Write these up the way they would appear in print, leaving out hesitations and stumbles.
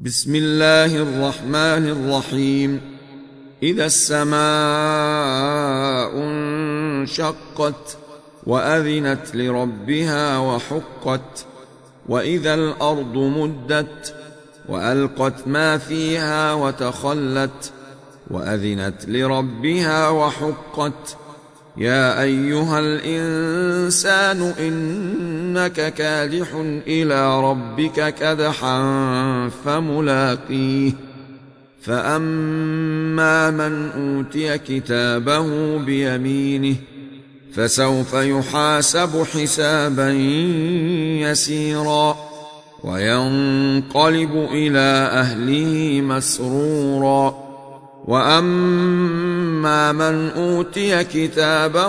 بسم الله الرحمن الرحيم. إذا السماء انشقت وأذنت لربها وحقت، وإذا الأرض مدت وألقت ما فيها وتخلت وأذنت لربها وحقت. يا أيها الإنسان إنك كادح إلى ربك كدحا فملاقيه. فأما من أوتي كتابه بيمينه فسوف يحاسب حسابا يسيرا وينقلب إلى أهله مسرورا. وأما من أوتي كتابه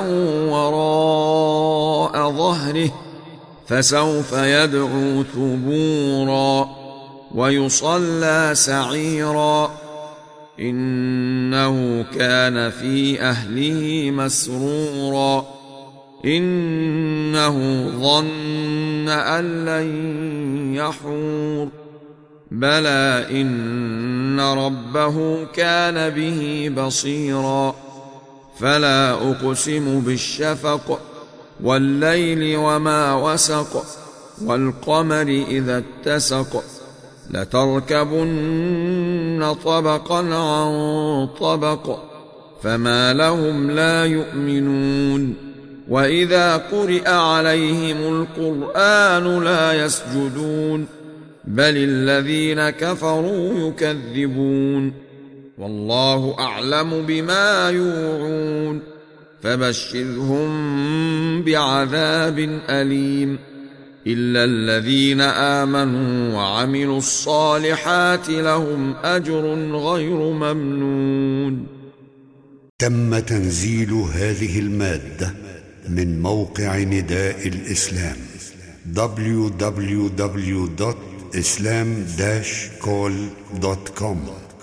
وراء ظهره فسوف يدعو ثبورا ويصلى سعيرا، إنه كان في أهله مسرورا. إنه ظن أن لن يحور، بلى إن ربه كان به بصيرا. فلا أقسم بالشفق والليل وما وسق والقمر إذا اتسق، لتركبن طبقا عن طبق فما لهم لا يؤمنون. وإذا قرئ عليهم القرآن لا يسجدون، بل الذين كفروا يكذبون. والله أعلم بما يوعون، فبشرهم بعذاب أليم إلا الذين آمنوا وعملوا الصالحات لهم أجر غير ممنون. تم تنزيل هذه المادة من موقع نداء الإسلام www.islam-call.com